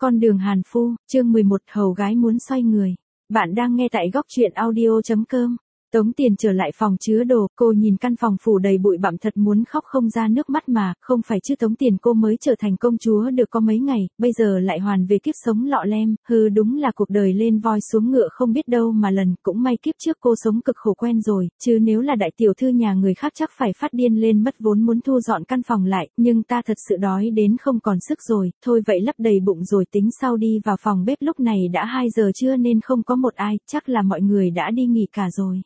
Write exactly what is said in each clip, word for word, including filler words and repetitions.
Con đường Hàn Phu, chương mười một, hầu gái muốn xoay người. Bạn đang nghe tại góc truyện audio chấm com. Tống Tiền trở lại phòng chứa đồ, cô nhìn căn phòng phủ đầy bụi bặm thật muốn khóc không ra nước mắt mà, không phải chứ Tống Tiền cô mới trở thành công chúa được có mấy ngày, bây giờ lại hoàn về kiếp sống lọ lem, hừ đúng là cuộc đời lên voi xuống ngựa không biết đâu mà lần, cũng may kiếp trước cô sống cực khổ quen rồi, chứ nếu là đại tiểu thư nhà người khác chắc phải phát điên lên mất vốn muốn thu dọn căn phòng lại, nhưng ta thật sự đói đến không còn sức rồi, thôi vậy lấp đầy bụng rồi tính sau đi vào phòng bếp lúc này đã hai giờ trưa nên không có một ai, chắc là mọi người đã đi nghỉ cả rồi.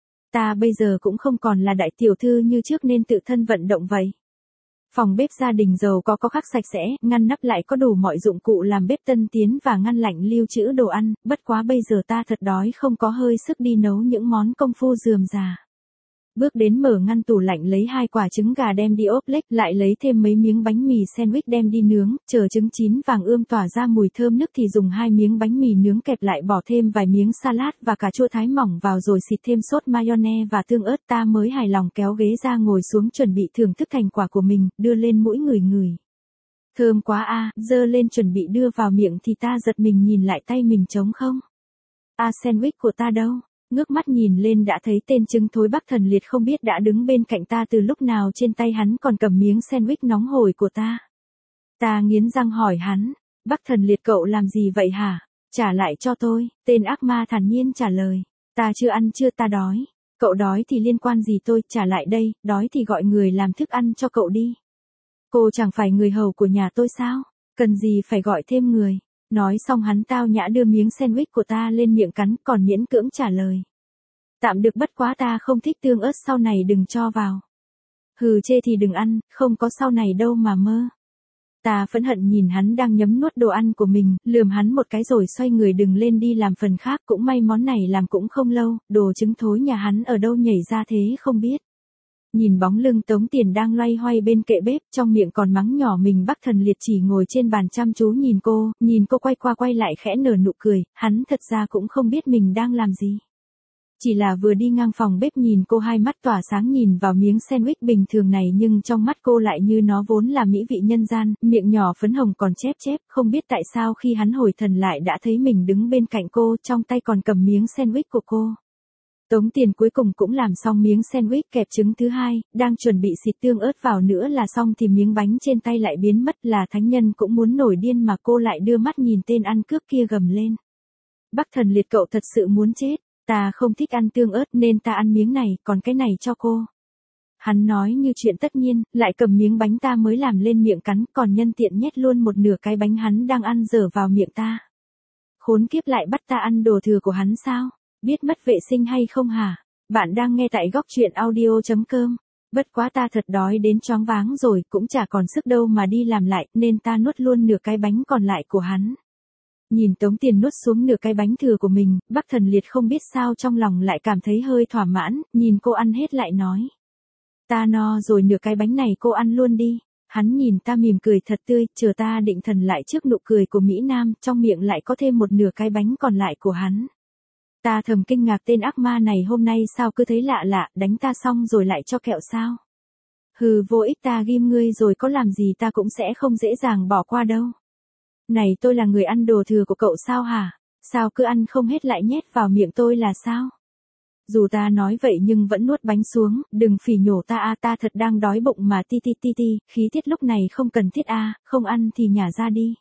Ta bây giờ cũng không còn là đại tiểu thư như trước nên tự thân vận động vậy. Phòng bếp gia đình giàu có có khắc sạch sẽ, ngăn nắp lại có đủ mọi dụng cụ làm bếp tân tiến và ngăn lạnh lưu trữ đồ ăn, bất quá bây giờ ta thật đói không có hơi sức đi nấu những món công phu rườm rà. Bước đến mở ngăn tủ lạnh lấy hai quả trứng gà đem đi ốp lết, lại lấy thêm mấy miếng bánh mì sandwich đem đi nướng, chờ trứng chín vàng ươm tỏa ra mùi thơm nức thì dùng hai miếng bánh mì nướng kẹp lại bỏ thêm vài miếng salad và cà chua thái mỏng vào rồi xịt thêm sốt mayonnaise và tương ớt. Ta mới hài lòng kéo ghế ra ngồi xuống chuẩn bị thưởng thức thành quả của mình, đưa lên mũi ngửi ngửi. Thơm quá a, à, dơ lên chuẩn bị đưa vào miệng thì ta giật mình nhìn lại tay mình trống không. A à, sandwich của ta đâu? Ngước mắt nhìn lên đã thấy tên trứng thối Bắc Thần Liệt không biết đã đứng bên cạnh ta từ lúc nào, trên tay hắn còn cầm miếng sandwich nóng hổi của ta. Ta nghiến răng hỏi hắn, Bắc Thần Liệt cậu làm gì vậy hả? Trả lại cho tôi, tên ác ma thản nhiên trả lời. Ta chưa ăn chưa, ta đói. Cậu đói thì liên quan gì tôi, trả lại đây, đói thì gọi người làm thức ăn cho cậu đi. Cô chẳng phải người hầu của nhà tôi sao? Cần gì phải gọi thêm người? Nói xong hắn tao nhã đưa miếng sandwich của ta lên miệng cắn, còn miễn cưỡng trả lời. Tạm được, bất quá ta không thích tương ớt, sau này đừng cho vào. Hừ, chê thì đừng ăn, không có sau này đâu mà mơ. Ta phẫn hận nhìn hắn đang nhấm nuốt đồ ăn của mình, lườm hắn một cái rồi xoay người đừng lên đi làm phần khác, cũng may món này làm cũng không lâu, đồ trứng thối nhà hắn ở đâu nhảy ra thế không biết. Nhìn bóng lưng Tống Tiền đang loay hoay bên kệ bếp, trong miệng còn mắng nhỏ mình, Bắc Thần Liệt chỉ ngồi trên bàn chăm chú nhìn cô, nhìn cô quay qua quay lại khẽ nở nụ cười, hắn thật ra cũng không biết mình đang làm gì. Chỉ là vừa đi ngang phòng bếp nhìn cô hai mắt tỏa sáng nhìn vào miếng sandwich bình thường này, nhưng trong mắt cô lại như nó vốn là mỹ vị nhân gian, miệng nhỏ phấn hồng còn chép chép, không biết tại sao khi hắn hồi thần lại đã thấy mình đứng bên cạnh cô, trong tay còn cầm miếng sandwich của cô. Tống Tiền cuối cùng cũng làm xong miếng sandwich kẹp trứng thứ hai, đang chuẩn bị xịt tương ớt vào nữa là xong thì miếng bánh trên tay lại biến mất, là thánh nhân cũng muốn nổi điên mà cô lại đưa mắt nhìn tên ăn cướp kia gầm lên. Bắc Thần Liệt cậu thật sự muốn chết, ta không thích ăn tương ớt nên ta ăn miếng này, còn cái này cho cô. Hắn nói như chuyện tất nhiên, lại cầm miếng bánh ta mới làm lên miệng cắn, còn nhân tiện nhét luôn một nửa cái bánh hắn đang ăn dở vào miệng ta. Khốn kiếp, lại bắt ta ăn đồ thừa của hắn sao? Biết mất vệ sinh hay không hả? Bạn đang nghe tại góc truyện audio chấm com. Bất quá ta thật đói đến choáng váng rồi, cũng chả còn sức đâu mà đi làm lại, nên ta nuốt luôn nửa cái bánh còn lại của hắn. Nhìn Tống Tiền nuốt xuống nửa cái bánh thừa của mình, Bắc Thần Liệt không biết sao trong lòng lại cảm thấy hơi thỏa mãn, nhìn cô ăn hết lại nói. Ta no rồi, nửa cái bánh này cô ăn luôn đi. Hắn nhìn ta mỉm cười thật tươi, chờ ta định thần lại trước nụ cười của Mỹ Nam, trong miệng lại có thêm một nửa cái bánh còn lại của hắn. Ta thầm kinh ngạc, tên ác ma này hôm nay sao cứ thấy lạ lạ, đánh ta xong rồi lại cho kẹo sao? Hừ, vô ích, ta ghim ngươi rồi có làm gì ta cũng sẽ không dễ dàng bỏ qua đâu. Này, tôi là người ăn đồ thừa của cậu sao hả? Sao cứ ăn không hết lại nhét vào miệng tôi là sao? Dù ta nói vậy nhưng vẫn nuốt bánh xuống, đừng phỉ nhổ ta a, ta thật đang đói bụng mà, ti ti ti ti, khí tiết lúc này không cần thiết a, không ăn thì nhả ra đi.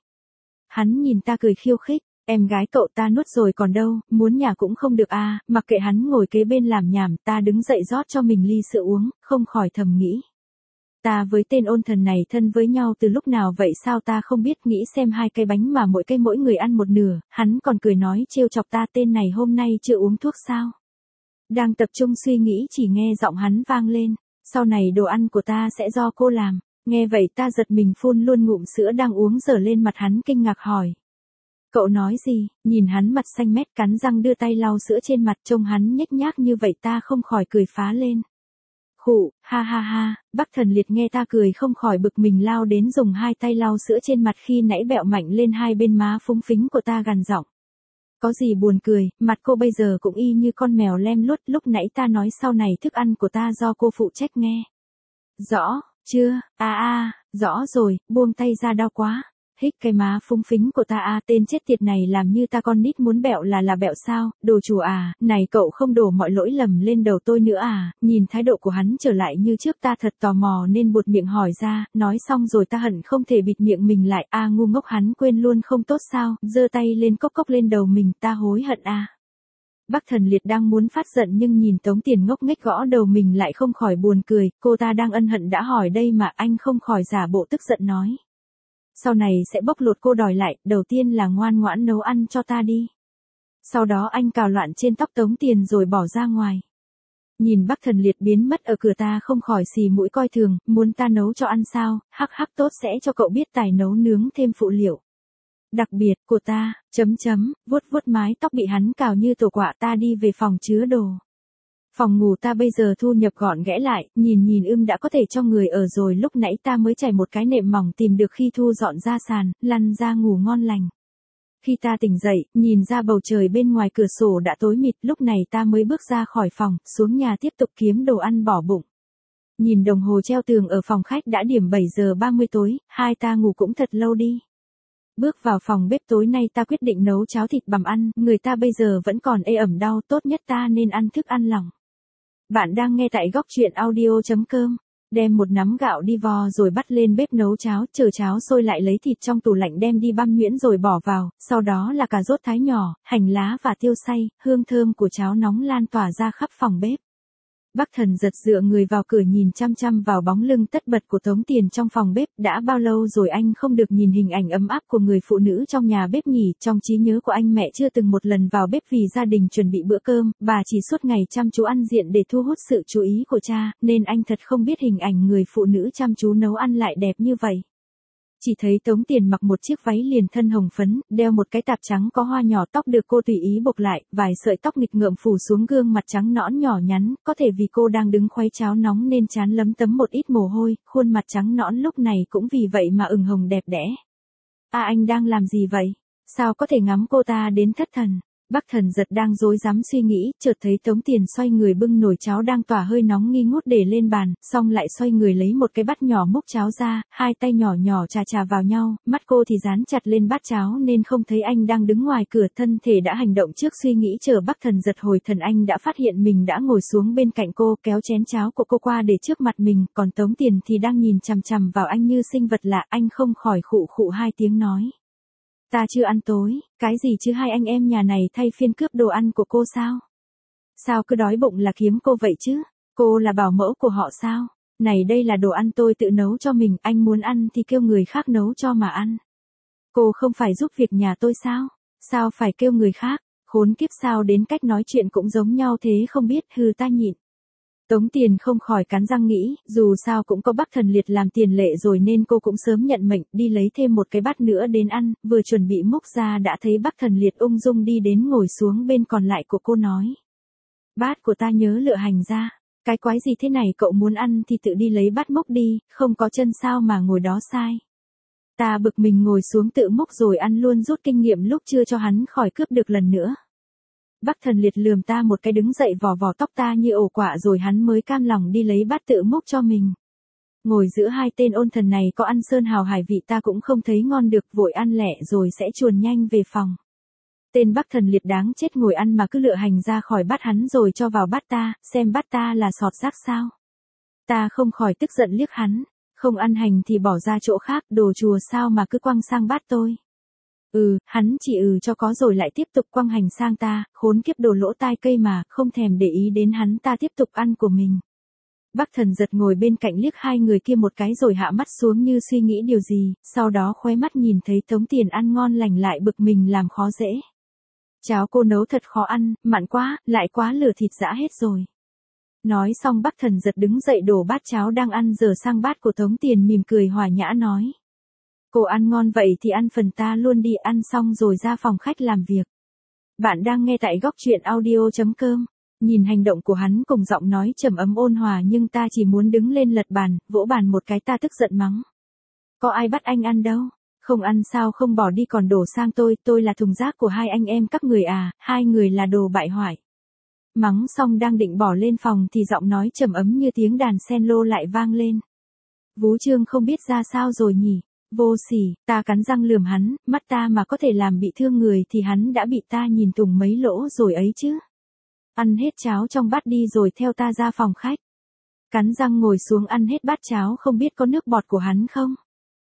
Hắn nhìn ta cười khiêu khích. Em gái cậu ta nuốt rồi còn đâu, muốn nhả cũng không được a, mặc kệ hắn ngồi kế bên làm nhảm, ta đứng dậy rót cho mình ly sữa uống, không khỏi thầm nghĩ. Ta với tên ôn thần này thân với nhau từ lúc nào vậy sao ta không biết, nghĩ xem hai cái bánh mà mỗi cây mỗi người ăn một nửa, hắn còn cười nói trêu chọc ta, tên này hôm nay chưa uống thuốc sao? Đang tập trung suy nghĩ chỉ nghe giọng hắn vang lên, sau này đồ ăn của ta sẽ do cô làm, nghe vậy ta giật mình phun luôn ngụm sữa đang uống dở lên mặt hắn kinh ngạc hỏi. Cậu nói gì? Nhìn hắn mặt xanh mét cắn răng đưa tay lau sữa trên mặt, trông hắn nhếch nhác như vậy ta không khỏi cười phá lên. Khụ, ha ha ha, Bắc Thần Liệt nghe ta cười không khỏi bực mình lao đến dùng hai tay lau sữa trên mặt khi nãy bẹo mạnh lên hai bên má phúng phính của ta gằn giọng. Có gì buồn cười, mặt cô bây giờ cũng y như con mèo lem luốt, lúc nãy ta nói sau này thức ăn của ta do cô phụ trách nghe. Rõ, chưa, a a, rõ rồi, buông tay ra đau quá. hích cái má phúng phính của ta a, tên chết tiệt này làm như ta con nít muốn bẹo là là bẹo sao, đồ chủ à, này cậu không đổ mọi lỗi lầm lên đầu tôi nữa à, nhìn thái độ của hắn trở lại như trước ta thật tò mò nên buột miệng hỏi ra, nói xong rồi ta hận không thể bịt miệng mình lại, a ngu ngốc hắn quên luôn không tốt sao, giơ tay lên cốc cốc lên đầu mình, ta hối hận a. Bắc Thần Liệt đang muốn phát giận nhưng nhìn Tống Tiền ngốc nghếch gõ đầu mình lại không khỏi buồn cười, cô ta đang ân hận đã hỏi đây mà anh không khỏi giả bộ tức giận nói. Sau này sẽ bóc lột cô đòi lại, đầu tiên là ngoan ngoãn nấu ăn cho ta đi. Sau đó anh cào loạn trên tóc Tống Tiền rồi bỏ ra ngoài. Nhìn Bắc Thần Liệt biến mất ở cửa ta không khỏi xì mũi coi thường, muốn ta nấu cho ăn sao, hắc hắc tốt sẽ cho cậu biết tài nấu nướng thêm phụ liệu. Đặc biệt của ta, chấm chấm, vuốt vuốt mái tóc bị hắn cào như tổ quạ ta đi về phòng chứa đồ. Phòng ngủ ta bây giờ thu nhập gọn ghẽ lại, nhìn nhìn ưm đã có thể cho người ở rồi lúc nãy ta mới trải một cái nệm mỏng tìm được khi thu dọn ra sàn, lăn ra ngủ ngon lành. Khi ta tỉnh dậy, nhìn ra bầu trời bên ngoài cửa sổ đã tối mịt, lúc này ta mới bước ra khỏi phòng, xuống nhà tiếp tục kiếm đồ ăn bỏ bụng. Nhìn đồng hồ treo tường ở phòng khách đã điểm bảy giờ ba mươi tối, hai ta ngủ cũng thật lâu đi. Bước vào phòng bếp tối nay ta quyết định nấu cháo thịt bằm ăn, người ta bây giờ vẫn còn ê ẩm đau, tốt nhất ta nên ăn thức ăn lỏng. Bạn đang nghe tại góc truyện audio chấm com. Đem một nắm gạo đi vo rồi bắt lên bếp nấu cháo, chờ cháo sôi lại lấy thịt trong tủ lạnh đem đi băm nhuyễn rồi bỏ vào, sau đó là cà rốt thái nhỏ, hành lá và tiêu xay, hương thơm của cháo nóng lan tỏa ra khắp phòng bếp. Bắc Thần giật dựa người vào cửa nhìn chăm chăm vào bóng lưng tất bật của Tống Tiền trong phòng bếp, đã bao lâu rồi anh không được nhìn hình ảnh ấm áp của người phụ nữ trong nhà bếp nhỉ, trong trí nhớ của anh mẹ chưa từng một lần vào bếp vì gia đình chuẩn bị bữa cơm, bà chỉ suốt ngày chăm chú ăn diện để thu hút sự chú ý của cha, nên anh thật không biết hình ảnh người phụ nữ chăm chú nấu ăn lại đẹp như vậy. Chỉ thấy Tống Tiền mặc một chiếc váy liền thân hồng phấn, đeo một cái tạp trắng có hoa nhỏ, tóc được cô tùy ý buộc lại, vài sợi tóc nghịch ngợm phủ xuống gương mặt trắng nõn nhỏ nhắn, có thể vì cô đang đứng khuấy cháo nóng nên trán lấm tấm một ít mồ hôi, khuôn mặt trắng nõn lúc này cũng vì vậy mà ửng hồng đẹp đẽ. À anh đang làm gì vậy? Sao có thể ngắm cô ta đến thất thần? Bắc Thần giật đang rối rắm suy nghĩ, chợt thấy Tống Tiền xoay người bưng nồi cháo đang tỏa hơi nóng nghi ngút để lên bàn, xong lại xoay người lấy một cái bát nhỏ múc cháo ra, hai tay nhỏ nhỏ chà chà vào nhau, mắt cô thì dán chặt lên bát cháo nên không thấy anh đang đứng ngoài cửa, thân thể đã hành động trước suy nghĩ chờ Bắc Thần giật hồi thần anh đã phát hiện mình đã ngồi xuống bên cạnh cô, kéo chén cháo của cô qua để trước mặt mình, còn Tống Tiền thì đang nhìn chằm chằm vào anh như sinh vật lạ, anh không khỏi khụ khụ hai tiếng nói. Ta chưa ăn tối, cái gì chứ hai anh em nhà này thay phiên cướp đồ ăn của cô sao? Sao cứ đói bụng là kiếm cô vậy chứ? Cô là bảo mẫu của họ sao? Này đây là đồ ăn tôi tự nấu cho mình, anh muốn ăn thì kêu người khác nấu cho mà ăn. Cô không phải giúp việc nhà tôi sao? Sao phải kêu người khác? Khốn kiếp sao đến cách nói chuyện cũng giống nhau thế không biết, hừ ta nhịn. Tống Tiền không khỏi cắn răng nghĩ, dù sao cũng có Bắc Thần Liệt làm tiền lệ rồi nên cô cũng sớm nhận mệnh, đi lấy thêm một cái bát nữa đến ăn, vừa chuẩn bị múc ra đã thấy Bắc Thần Liệt ung dung đi đến ngồi xuống bên còn lại của cô nói. Bát của ta nhớ lựa hành ra, cái quái gì thế này, cậu muốn ăn thì tự đi lấy bát múc đi, không có chân sao mà ngồi đó sai. Ta bực mình ngồi xuống tự múc rồi ăn luôn, rút kinh nghiệm lúc chưa cho hắn khỏi cướp được lần nữa. Bắc Thần Liệt lườm ta một cái đứng dậy vò vò tóc ta như ổ quạ rồi hắn mới cam lòng đi lấy bát tự múc cho mình. Ngồi giữa hai tên ôn thần này có ăn sơn hào hải vị ta cũng không thấy ngon được, vội ăn lẹ rồi sẽ chuồn nhanh về phòng. Tên Bắc Thần Liệt đáng chết ngồi ăn mà cứ lựa hành ra khỏi bát hắn rồi cho vào bát ta, xem bát ta là sọt rác sao. Ta không khỏi tức giận liếc hắn, không ăn hành thì bỏ ra chỗ khác, đồ chùa sao mà cứ quăng sang bát tôi. Ừ, hắn chỉ ừ cho có rồi lại tiếp tục quăng hành sang ta, khốn kiếp đồ lỗ tai cây mà, không thèm để ý đến hắn, ta tiếp tục ăn của mình. Bắc Thần giật ngồi bên cạnh liếc hai người kia một cái rồi hạ mắt xuống như suy nghĩ điều gì, sau đó khóe mắt nhìn thấy Tống Tiền ăn ngon lành lại bực mình làm khó dễ. Cháo cô nấu thật khó ăn, mặn quá, lại quá lửa thịt giã hết rồi. Nói xong Bắc Thần giật đứng dậy đổ bát cháo đang ăn dở sang bát của Tống Tiền, mỉm cười hòa nhã nói. Cô ăn ngon vậy thì ăn phần ta luôn đi, ăn xong rồi ra phòng khách làm việc. Bạn đang nghe tại góc truyện audio chấm com. Nhìn hành động của hắn cùng giọng nói trầm ấm ôn hòa nhưng ta chỉ muốn đứng lên lật bàn, vỗ bàn một cái, ta tức giận mắng. Có ai bắt anh ăn đâu, không ăn sao không bỏ đi còn đổ sang tôi, tôi là thùng rác của hai anh em các người à, hai người là đồ bại hoại. Mắng xong đang định bỏ lên phòng thì giọng nói trầm ấm như tiếng đàn cello lại vang lên. Vú Trương không biết ra sao rồi nhỉ. Vô sỉ, ta cắn răng lườm hắn, mắt ta mà có thể làm bị thương người thì hắn đã bị ta nhìn tùng mấy lỗ rồi ấy chứ. Ăn hết cháo trong bát đi rồi theo ta ra phòng khách. Cắn răng ngồi xuống ăn hết bát cháo không biết có nước bọt của hắn không.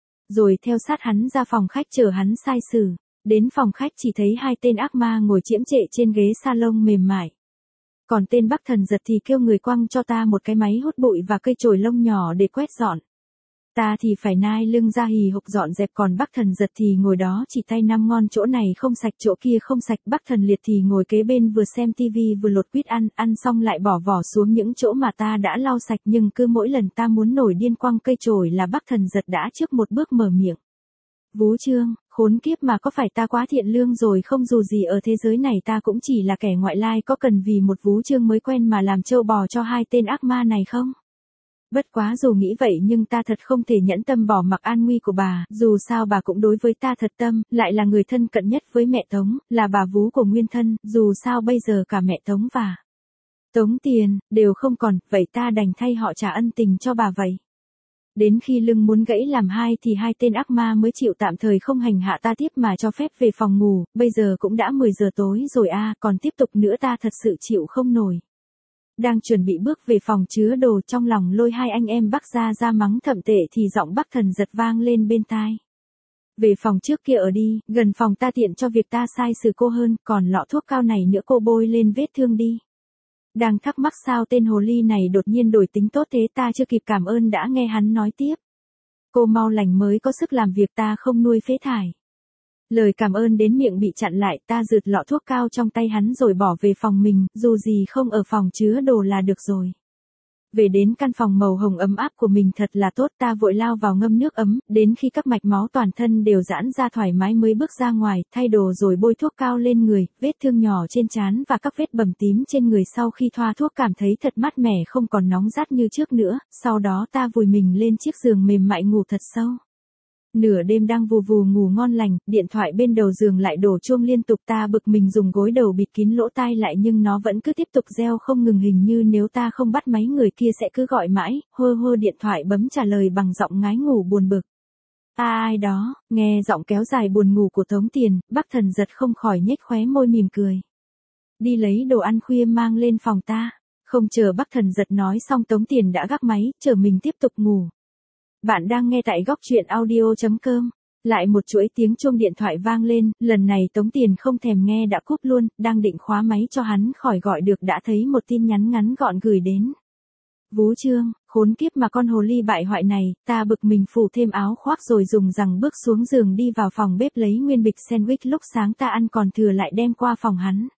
Rồi theo sát hắn ra phòng khách chờ hắn sai xử. Đến phòng khách chỉ thấy hai tên ác ma ngồi chiếm trệ trên ghế salon mềm mại. Còn tên Bắc Thần Giật thì kêu người quăng cho ta một cái máy hút bụi và cây chổi lông nhỏ để quét dọn. Ta thì phải nai lưng ra hì hục dọn dẹp, còn Bắc Thần Giật thì ngồi đó chỉ tay năm ngon, chỗ này không sạch chỗ kia không sạch. Bắc Thần Liệt thì ngồi kế bên vừa xem tivi vừa lột quýt ăn, ăn xong lại bỏ vỏ xuống những chỗ mà ta đã lau sạch, nhưng cứ mỗi lần ta muốn nổi điên quăng cây chổi là Bắc Thần Giật đã trước một bước mở miệng. Vú Trương, khốn kiếp, mà có phải ta quá thiện lương rồi không? Dù gì ở thế giới này ta cũng chỉ là kẻ ngoại lai, có cần vì một Vú Trương mới quen mà làm trâu bò cho hai tên ác ma này không? Bất quá dù nghĩ vậy nhưng ta thật không thể nhẫn tâm bỏ mặc an nguy của bà, dù sao bà cũng đối với ta thật tâm, lại là người thân cận nhất với mẹ Tống, là bà vú của nguyên thân, dù sao bây giờ cả mẹ Tống và Tống Tiền đều không còn, vậy ta đành thay họ trả ân tình cho bà vậy. Đến khi lưng muốn gãy làm hai thì hai tên ác ma mới chịu tạm thời không hành hạ ta tiếp mà cho phép về phòng ngủ. Bây giờ cũng đã mười giờ tối rồi a, à, còn tiếp tục nữa ta thật sự chịu không nổi. Đang chuẩn bị bước về phòng chứa đồ, trong lòng lôi hai anh em Bắc ra ra mắng thậm tệ thì giọng Bắc Thần Giật vang lên bên tai. Về phòng trước kia ở đi, gần phòng ta tiện cho việc ta sai xử cô hơn, còn lọ thuốc cao này nữa cô bôi lên vết thương đi. Đang thắc mắc sao tên hồ ly này đột nhiên đổi tính tốt thế, ta chưa kịp cảm ơn đã nghe hắn nói tiếp. Cô mau lành mới có sức làm việc, ta không nuôi phế thải. Lời cảm ơn đến miệng bị chặn lại, ta rượt lọ thuốc cao trong tay hắn rồi bỏ về phòng mình, dù gì không ở phòng chứa đồ là được rồi. Về đến căn phòng màu hồng ấm áp của mình thật là tốt, ta vội lao vào ngâm nước ấm, đến khi các mạch máu toàn thân đều giãn ra thoải mái mới bước ra ngoài, thay đồ rồi bôi thuốc cao lên người, vết thương nhỏ trên trán và các vết bầm tím trên người sau khi thoa thuốc cảm thấy thật mát mẻ, không còn nóng rát như trước nữa, sau đó ta vùi mình lên chiếc giường mềm mại ngủ thật sâu. Nửa đêm đang vù vù ngủ ngon lành, điện thoại bên đầu giường lại đổ chuông liên tục, ta bực mình dùng gối đầu bịt kín lỗ tai lại nhưng nó vẫn cứ tiếp tục reo không ngừng, hình như nếu ta không bắt máy người kia sẽ cứ gọi mãi, hơ hơ điện thoại bấm trả lời bằng giọng ngái ngủ buồn bực. À, ai đó, nghe giọng kéo dài buồn ngủ của Tống Tiền, Bắc Thần Giật không khỏi nhếch khóe môi mỉm cười. Đi lấy đồ ăn khuya mang lên phòng ta. Không chờ Bắc Thần Giật nói xong Tống Tiền đã gác máy, chờ mình tiếp tục ngủ. Bạn đang nghe tại góc truyện audio chấm com. Lại một chuỗi tiếng chuông điện thoại vang lên, lần này Tống Tiền không thèm nghe đã cúp luôn, đang định khóa máy cho hắn khỏi gọi được đã thấy một tin nhắn ngắn gọn gửi đến. Vú Trương, khốn kiếp mà con hồ ly bại hoại này, ta bực mình phủ thêm áo khoác rồi dùng rằng bước xuống giường đi vào phòng bếp lấy nguyên bịch sandwich lúc sáng ta ăn còn thừa lại đem qua phòng hắn.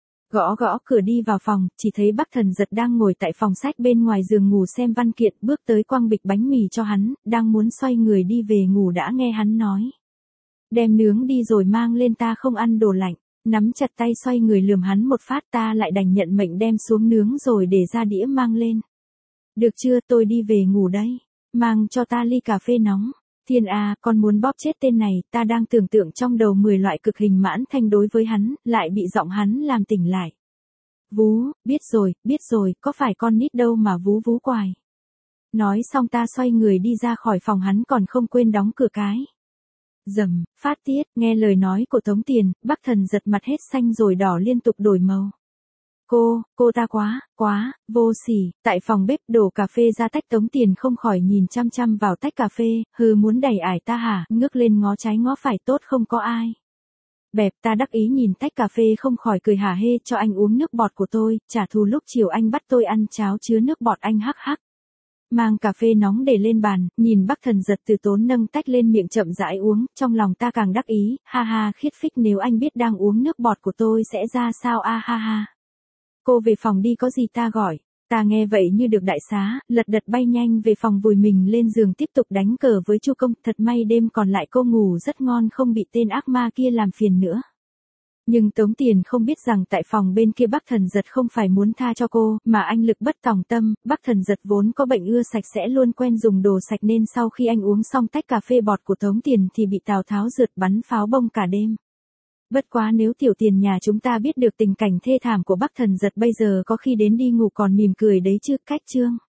Gõ gõ cửa đi vào phòng, chỉ thấy Bắc Thần Giật đang ngồi tại phòng sách bên ngoài giường ngủ xem văn kiện, bước tới quăng bịch bánh mì cho hắn, đang muốn xoay người đi về ngủ đã nghe hắn nói. Đem nướng đi rồi mang lên, ta không ăn đồ lạnh, nắm chặt tay xoay người lườm hắn một phát, ta lại đành nhận mệnh đem xuống nướng rồi để ra đĩa mang lên. Được chưa, tôi đi về ngủ đây, mang cho ta ly cà phê nóng. Thiên à, con muốn bóp chết tên này, ta đang tưởng tượng trong đầu mười loại cực hình mãn thanh đối với hắn, lại bị giọng hắn làm tỉnh lại. Vú, biết rồi, biết rồi, có phải con nít đâu mà vú vú quài. Nói xong ta xoay người đi ra khỏi phòng, hắn còn không quên đóng cửa cái. Dầm, phát tiết, nghe lời nói của Tống Tiền, Bắc Thần Giật mặt hết xanh rồi đỏ liên tục đổi màu. Cô, cô ta quá, quá, vô sỉ, tại phòng bếp đổ cà phê ra tách Tống Tiền không khỏi nhìn chăm chăm vào tách cà phê, hừ muốn đẩy ải ta hả, ngước lên ngó trái ngó phải tốt không có ai. Bẹp, ta đắc ý nhìn tách cà phê không khỏi cười hả hê, cho anh uống nước bọt của tôi, trả thù lúc chiều anh bắt tôi ăn cháo chứa nước bọt anh hắc hắc. Mang cà phê nóng để lên bàn, nhìn Bắc Thần Giật từ tốn nâng tách lên miệng chậm rãi uống, trong lòng ta càng đắc ý, ha ha khiết phích, nếu anh biết đang uống nước bọt của tôi sẽ ra sao a ha ha. Cô về phòng đi có gì ta gọi. Ta nghe vậy như được đại xá, lật đật bay nhanh về phòng vùi mình lên giường tiếp tục đánh cờ với Chu Công, thật may đêm còn lại cô ngủ rất ngon không bị tên ác ma kia làm phiền nữa. Nhưng Tống Tiền không biết rằng tại phòng bên kia Bắc Thần Giật không phải muốn tha cho cô, mà anh lực bất tòng tâm, Bắc Thần Giật vốn có bệnh ưa sạch sẽ luôn quen dùng đồ sạch nên sau khi anh uống xong tách cà phê bọt của Tống Tiền thì bị Tào Tháo rượt bắn pháo bông cả đêm. Bất quá nếu tiểu Tiền nhà chúng ta biết được tình cảnh thê thảm của Bắc Thần Giật bây giờ có khi đến đi ngủ còn mỉm cười đấy chứ, cách chương.